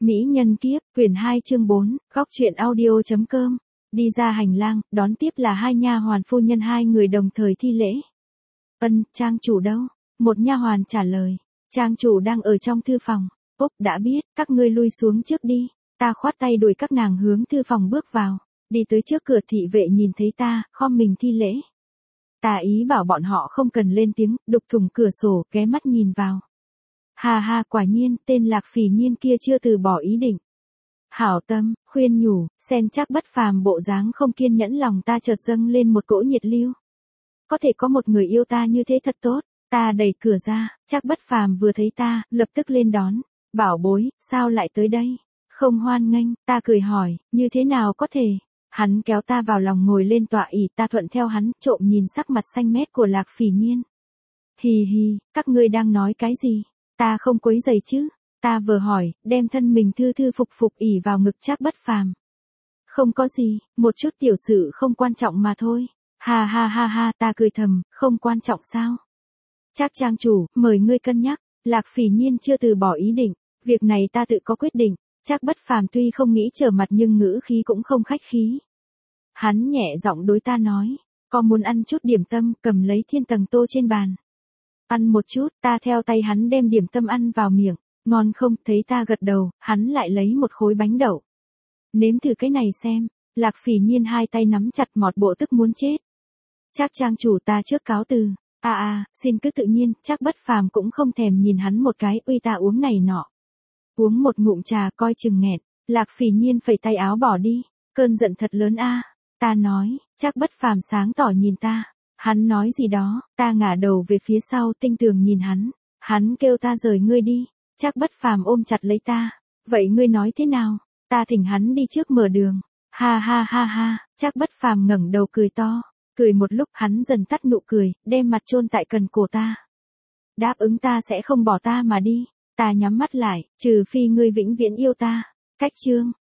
Mỹ nhân kiếp, quyển 2 chương 4, góc truyện audio.com. Đi ra hành lang, đón tiếp là hai nha hoàn phu nhân, hai người đồng thời thi lễ. Trang chủ đâu? Một nha hoàn trả lời. Trang chủ đang ở trong thư phòng. Đã biết, các ngươi lui xuống trước đi. Ta khoát tay đuổi các nàng hướng thư phòng bước vào. Đi tới trước cửa, thị vệ nhìn thấy ta, khom mình thi lễ. Ta ý bảo bọn họ không cần lên tiếng, đục thủng cửa sổ, ghé mắt nhìn vào. Ha, quả nhiên, tên Lạc Phỉ Nhiên kia chưa từ bỏ ý định. Hảo tâm, khuyên nhủ, xen chắc bất phàm bộ dáng không kiên nhẫn, lòng ta chợt dâng lên một cỗ nhiệt lưu. Có thể có một người yêu ta như thế thật tốt. Ta đẩy cửa ra, chắc bất phàm vừa thấy ta, lập tức lên đón. Bảo bối, sao lại tới đây? Không hoan nghênh, ta cười hỏi, như thế nào có thể? Hắn kéo ta vào lòng ngồi lên tọa ỷ, ta thuận theo hắn, trộm nhìn sắc mặt xanh mét của Lạc Phỉ Nhiên. Hì, các ngươi đang nói cái gì? Ta không quấy rầy chứ? Ta vừa hỏi, đem thân mình thư phục ỉ vào ngực Trác Bất Phàm. Không có gì, một chút tiểu sự không quan trọng mà thôi. Ha, ta cười thầm, không quan trọng sao? Trác trang chủ, mời ngươi cân nhắc. Lạc Phỉ Nhiên chưa từ bỏ ý định, việc này ta tự có quyết định. Trác Bất Phàm tuy không nghĩ trở mặt nhưng ngữ khí cũng không khách khí. Hắn nhẹ giọng đối ta nói, có muốn ăn chút điểm tâm, cầm lấy thiên tầng tô trên bàn. Ăn một chút, ta theo tay hắn đem điểm tâm ăn vào miệng. Ngon không? Thấy ta gật đầu, hắn lại lấy một khối bánh đậu. Nếm thử cái này xem. Lạc Phỉ Nhiên hai tay nắm chặt, mọt bộ tức muốn chết. Trác trang chủ, ta trước cáo từ. Xin cứ tự nhiên. Trác Bất Phàm cũng không thèm nhìn hắn một cái, uy ta uống này nọ. Uống một ngụm trà coi chừng nghẹt. Lạc Phỉ Nhiên phẩy tay áo bỏ đi. Cơn giận thật lớn a. Ta nói. Trác Bất Phàm sáng tỏ nhìn ta. Hắn nói gì đó, ta ngả đầu về phía sau, tinh tường nhìn hắn. Hắn kêu ta rời ngươi đi. Trác Bất Phàm ôm chặt lấy ta. Vậy ngươi nói thế nào? Ta thỉnh hắn đi trước mở đường. Ha. Trác Bất Phàm ngẩng đầu cười to. Cười một lúc, hắn dần tắt nụ cười, đem mặt chôn tại cần cổ ta. Đáp ứng ta sẽ không bỏ ta mà đi. Ta nhắm mắt lại, trừ phi ngươi vĩnh viễn yêu ta. Cách chương.